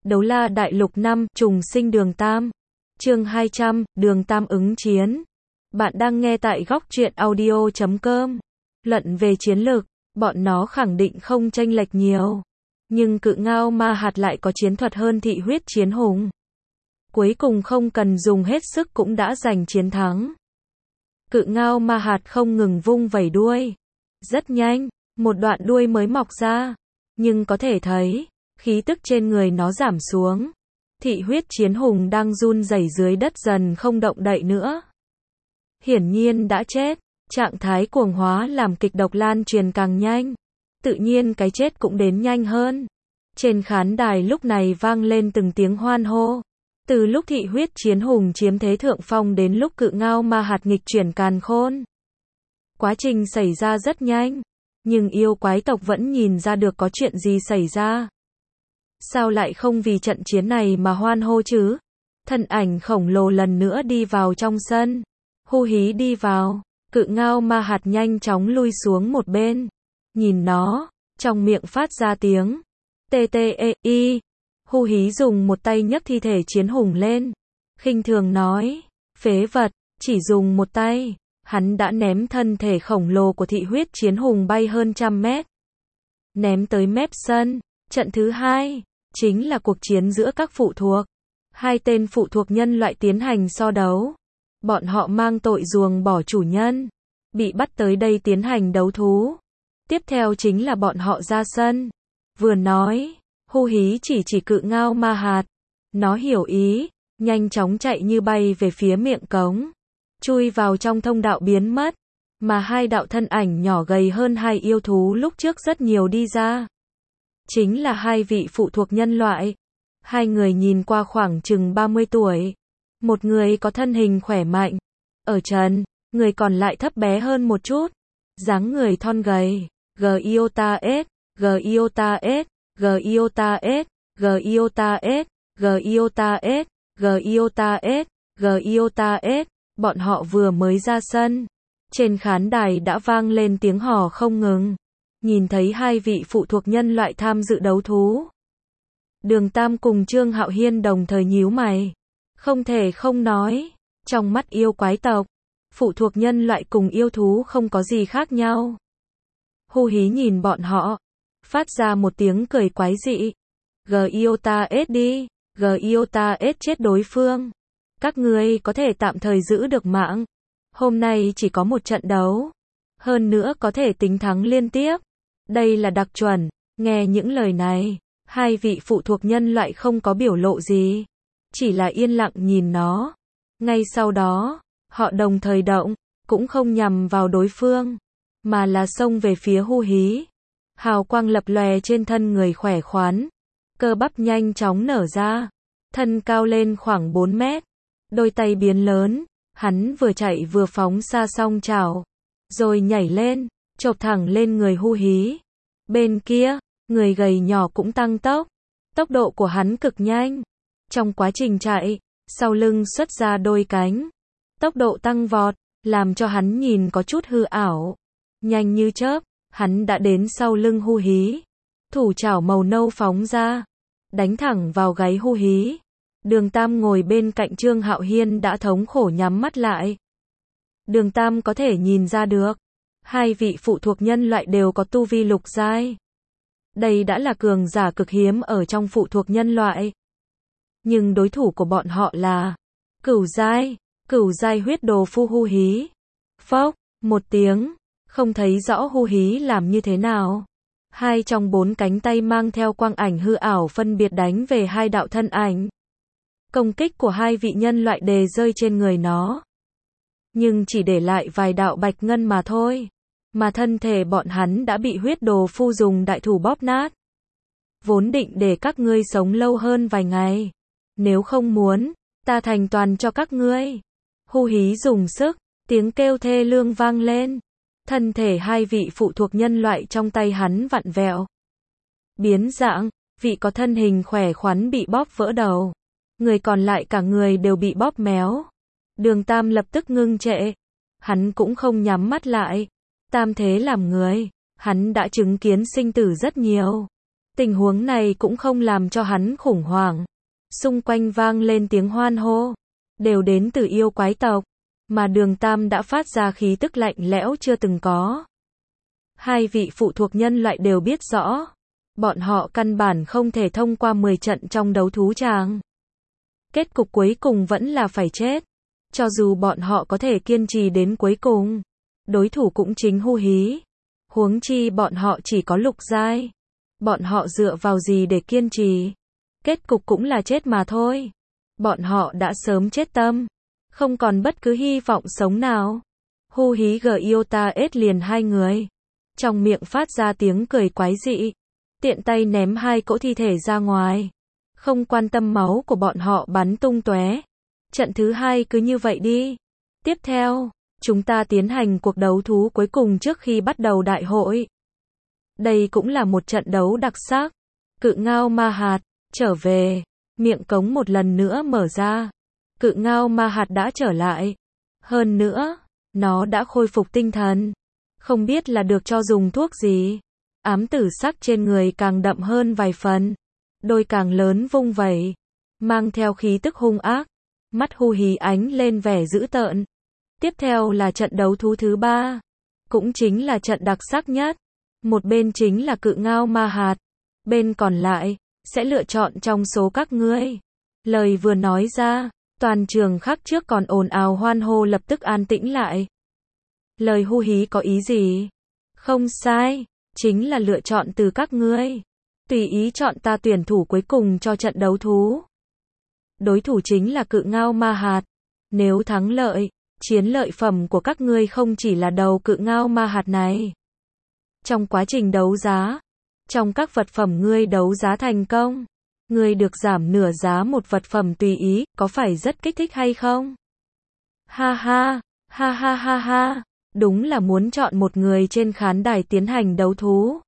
Đấu La Đại Lục 5, trùng sinh Đường Tam. Chương 200, Đường Tam ứng chiến. Bạn đang nghe tại góc truyện audio.com. Luận về chiến lược, bọn nó khẳng định không chênh lệch nhiều. Nhưng Cự Ngao Ma Hạt lại có chiến thuật hơn Thị Huyết Chiến Hùng. Cuối cùng không cần dùng hết sức cũng đã giành chiến thắng. Cự Ngao Ma Hạt không ngừng vung vẩy đuôi. Rất nhanh, một đoạn đuôi mới mọc ra. Nhưng có thể thấy, khí tức trên người nó giảm xuống. Thị Huyết Chiến Hùng đang run rẩy dưới đất dần không động đậy nữa. Hiển nhiên đã chết, trạng thái cuồng hóa làm kịch độc lan truyền càng nhanh. Tự nhiên cái chết cũng đến nhanh hơn. Trên khán đài lúc này vang lên từng tiếng hoan hô. Từ lúc Thị Huyết Chiến Hùng chiếm thế thượng phong đến lúc Cự Ngao Ma Hạt nghịch chuyển càn khôn. Quá trình xảy ra rất nhanh, nhưng yêu quái tộc vẫn nhìn ra được có chuyện gì xảy ra. Sao lại không vì trận chiến này mà hoan hô chứ? Thân ảnh khổng lồ lần nữa đi vào trong sân. Hu Hí đi vào, Cự Ngao Ma Hạt nhanh chóng lui xuống một bên. Nhìn nó, trong miệng phát ra tiếng T-T-E-I. Hu Hí dùng một tay nhấc thi thể chiến hùng lên. Khinh thường nói, phế vật, chỉ dùng một tay. Hắn đã ném thân thể khổng lồ của Thị Huyết Chiến Hùng bay hơn 100 mét. Ném tới mép sân. Trận thứ 2, chính là cuộc chiến giữa các phụ thuộc. Hai tên phụ thuộc nhân loại tiến hành so đấu. Bọn họ mang tội ruồng bỏ chủ nhân. Bị bắt tới đây tiến hành đấu thú. Tiếp theo chính là bọn họ ra sân. Vừa nói, Hu Hí chỉ Cự Ngao Ma Hạt. Nó hiểu ý, nhanh chóng chạy như bay về phía miệng cống. Chui vào trong thông đạo biến mất. Mà hai đạo thân ảnh nhỏ gầy hơn hai yêu thú lúc trước rất nhiều đi ra. Chính là hai vị phụ thuộc nhân loại. Hai người nhìn qua khoảng chừng 30 tuổi. Một người có thân hình khỏe mạnh, ở trần, người còn lại thấp bé hơn một chút. Dáng người thon gầy, Giota S, Giota S, Giota S, Giota S, Giota S, Giota S, Giota S. Bọn họ vừa mới ra sân. Trên khán đài đã vang lên tiếng hò không ngừng. Nhìn thấy hai vị phụ thuộc nhân loại tham dự đấu thú. Đường Tam cùng Trương Hạo Hiên đồng thời nhíu mày. Không thể không nói, trong mắt yêu quái tộc, phụ thuộc nhân loại cùng yêu thú không có gì khác nhau. Hu Hí nhìn bọn họ, phát ra một tiếng cười quái dị. Giota S đi, Giota S chết đối phương. Các ngươi có thể tạm thời giữ được mạng. Hôm nay chỉ có một trận đấu. Hơn nữa có thể tính thắng liên tiếp. Đây là đặc chuẩn. Nghe những lời này, hai vị phụ thuộc nhân loại không có biểu lộ gì. Chỉ là yên lặng nhìn nó. Ngay sau đó, họ đồng thời động, cũng không nhằm vào đối phương, mà là xông về phía Hu Hí. Hào quang lập lòe trên thân người khỏe khoắn. Cơ bắp nhanh chóng nở ra. Thân cao lên khoảng 4 mét. Đôi tay biến lớn. Hắn vừa chạy vừa phóng xa song chảo. Rồi nhảy lên, chộp thẳng lên người Hu Hí. Bên kia, người gầy nhỏ cũng tăng tốc. Tốc độ của hắn cực nhanh. Trong quá trình chạy, sau lưng xuất ra đôi cánh. Tốc độ tăng vọt, làm cho hắn nhìn có chút hư ảo. Nhanh như chớp, hắn đã đến sau lưng Hu Hí. Thủ chảo màu nâu phóng ra, đánh thẳng vào gáy Hu Hí. Đường Tam ngồi bên cạnh Trương Hạo Hiên đã thống khổ nhắm mắt lại. Đường Tam có thể nhìn ra được, hai vị phụ thuộc nhân loại đều có tu vi lục giai. Đây đã là cường giả cực hiếm ở trong phụ thuộc nhân loại. Nhưng đối thủ của bọn họ là cửu giai huyết đồ phu Hu Hí. Phốc, một tiếng, không thấy rõ Hu Hí làm như thế nào. Hai trong 4 cánh tay mang theo quang ảnh hư ảo phân biệt đánh về hai đạo thân ảnh. Công kích của hai vị nhân loại đề rơi trên người nó. Nhưng chỉ để lại vài đạo bạch ngân mà thôi. Mà thân thể bọn hắn đã bị huyết đồ phu dùng đại thủ bóp nát. Vốn định để các ngươi sống lâu hơn vài ngày. Nếu không muốn, ta thành toàn cho các ngươi. Hu Hí dùng sức, tiếng kêu thê lương vang lên. Thân thể hai vị phụ thuộc nhân loại trong tay hắn vặn vẹo. Biến dạng, vị có thân hình khỏe khoắn bị bóp vỡ đầu. Người còn lại cả người đều bị bóp méo. Đường Tam lập tức ngưng trệ. Hắn cũng không nhắm mắt lại. Tam thế làm người, hắn đã chứng kiến sinh tử rất nhiều. Tình huống này cũng không làm cho hắn khủng hoảng. Xung quanh vang lên tiếng hoan hô, đều đến từ yêu quái tộc, mà Đường Tam đã phát ra khí tức lạnh lẽo chưa từng có. Hai vị phụ thuộc nhân loại đều biết rõ, bọn họ căn bản không thể thông qua 10 trận trong đấu thú tràng. Kết cục cuối cùng vẫn là phải chết. Cho dù bọn họ có thể kiên trì đến cuối cùng, đối thủ cũng chính Hu Hí. Huống chi bọn họ chỉ có lục giai. Bọn họ dựa vào gì để kiên trì? Kết cục cũng là chết mà thôi. Bọn họ đã sớm chết tâm, không còn bất cứ hy vọng sống nào. Hu Hí Giota ết liền hai người, trong miệng phát ra tiếng cười quái dị, tiện tay ném hai cỗ thi thể ra ngoài, không quan tâm máu của bọn họ bắn tung tóe. Trận thứ hai cứ như vậy đi. Tiếp theo, chúng ta tiến hành cuộc đấu thú cuối cùng trước khi bắt đầu đại hội. Đây cũng là một trận đấu đặc sắc. Cự ngao ma hạt trở về, miệng cống một lần nữa mở ra. Cự ngao ma hạt đã trở lại. Hơn nữa, nó đã khôi phục tinh thần. Không biết là được cho dùng thuốc gì. Ám tử sắc trên người càng đậm hơn vài phần. Đôi càng lớn vung vẩy, mang theo khí tức hung ác. Mắt Hu Hí ánh lên vẻ dữ tợn. Tiếp theo là trận đấu thú thứ ba, cũng chính là trận đặc sắc nhất. Một bên chính là cự ngao ma hạt, bên còn lại sẽ lựa chọn trong số các ngươi. Lời vừa nói ra, toàn trường khác trước còn ồn ào hoan hô lập tức an tĩnh lại. Lời Hu Hí có ý gì? Không sai, chính là lựa chọn từ các ngươi. Tùy ý chọn ta tuyển thủ cuối cùng cho trận đấu thú. Đối thủ chính là cự ngao ma hạt. Nếu thắng lợi, chiến lợi phẩm của các ngươi không chỉ là đầu cự ngao ma hạt này. Trong quá trình đấu giá, trong các vật phẩm ngươi đấu giá thành công, ngươi được giảm nửa giá một vật phẩm tùy ý, có phải rất kích thích hay không? Ha ha, ha ha ha ha, đúng là muốn chọn một người trên khán đài tiến hành đấu thú.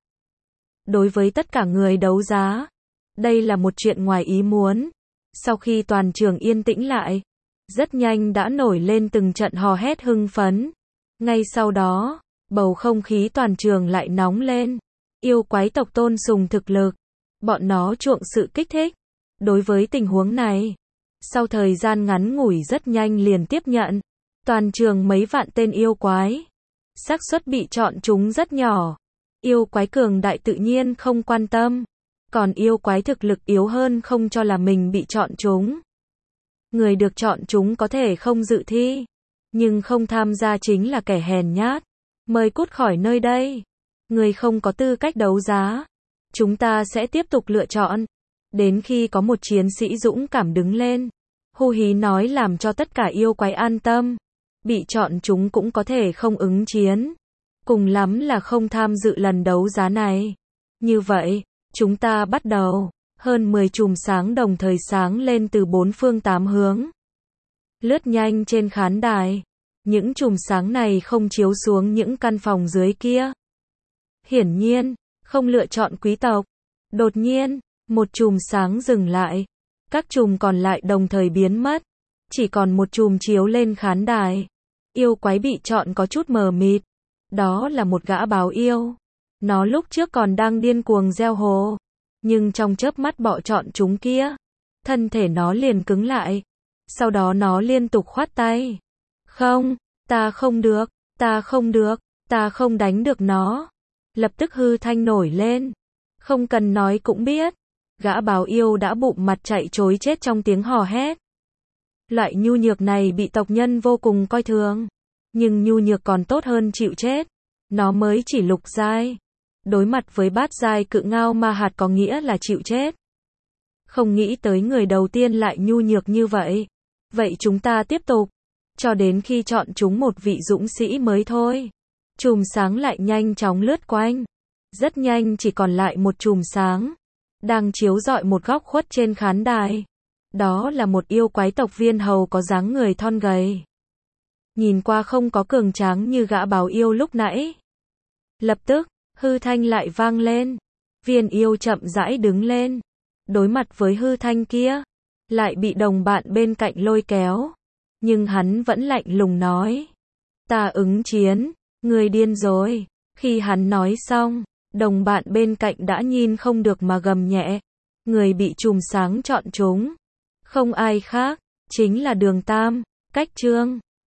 Đối với tất cả người đấu giá, đây là một chuyện ngoài ý muốn. Sau khi toàn trường yên tĩnh lại, rất nhanh đã nổi lên từng trận hò hét hưng phấn. Ngay sau đó, bầu không khí toàn trường lại nóng lên. Yêu quái tộc tôn sùng thực lực, bọn nó chuộng sự kích thích. Đối với tình huống này, sau thời gian ngắn ngủi rất nhanh liền tiếp nhận. Toàn trường mấy vạn tên yêu quái, xác suất bị chọn chúng rất nhỏ. Yêu quái cường đại tự nhiên không quan tâm, còn yêu quái thực lực yếu hơn không cho là mình bị chọn chúng. Người được chọn chúng có thể không dự thi, nhưng không tham gia chính là kẻ hèn nhát. Mời cút khỏi nơi đây. Người không có tư cách đấu giá. Chúng ta sẽ tiếp tục lựa chọn, đến khi có một chiến sĩ dũng cảm đứng lên. Hu Hí nói làm cho tất cả yêu quái an tâm. Bị chọn chúng cũng có thể không ứng chiến. Cùng lắm là không tham dự lần đấu giá này. Như vậy, chúng ta bắt đầu. Hơn 10 chùm sáng đồng thời sáng lên từ bốn phương tám hướng, lướt nhanh trên khán đài. Những chùm sáng này không chiếu xuống những căn phòng dưới kia. Hiển nhiên, không lựa chọn quý tộc. Đột nhiên, một chùm sáng dừng lại. Các chùm còn lại đồng thời biến mất. Chỉ còn một chùm chiếu lên khán đài. Yêu quái bị chọn có chút mờ mịt. Đó là một gã báo yêu. Nó lúc trước còn đang điên cuồng gieo hồ. Nhưng trong chớp mắt bọ chọn chúng kia, thân thể nó liền cứng lại. Sau đó nó liên tục khoát tay. Không, ta không được, ta không được, ta không đánh được nó. Lập tức hư thanh nổi lên. Không cần nói cũng biết. Gã báo yêu đã bụng mặt chạy trối chết trong tiếng hò hét. Loại nhu nhược này bị tộc nhân vô cùng coi thường. Nhưng nhu nhược còn tốt hơn chịu chết. Nó mới chỉ lục giai. Đối mặt với bát giai cự ngao ma hạt có nghĩa là chịu chết. Không nghĩ tới người đầu tiên lại nhu nhược như vậy. Vậy chúng ta tiếp tục, cho đến khi chọn chúng một vị dũng sĩ mới thôi. Chùm sáng lại nhanh chóng lướt quanh. Rất nhanh chỉ còn lại một chùm sáng, đang chiếu rọi một góc khuất trên khán đài. Đó là một yêu quái tộc viên hầu có dáng người thon gầy. Nhìn qua không có cường tráng như gã báo yêu lúc nãy. Lập tức, hư thanh lại vang lên. Viên yêu chậm rãi đứng lên. Đối mặt với hư thanh kia, lại bị đồng bạn bên cạnh lôi kéo. Nhưng hắn vẫn lạnh lùng nói. Ta ứng chiến, người điên rồi. Khi hắn nói xong, Đồng bạn bên cạnh đã nhìn không được mà gầm nhẹ. Người bị chùm sáng chọn chúng. Không ai khác, chính là Đường Tam, Cách Trương.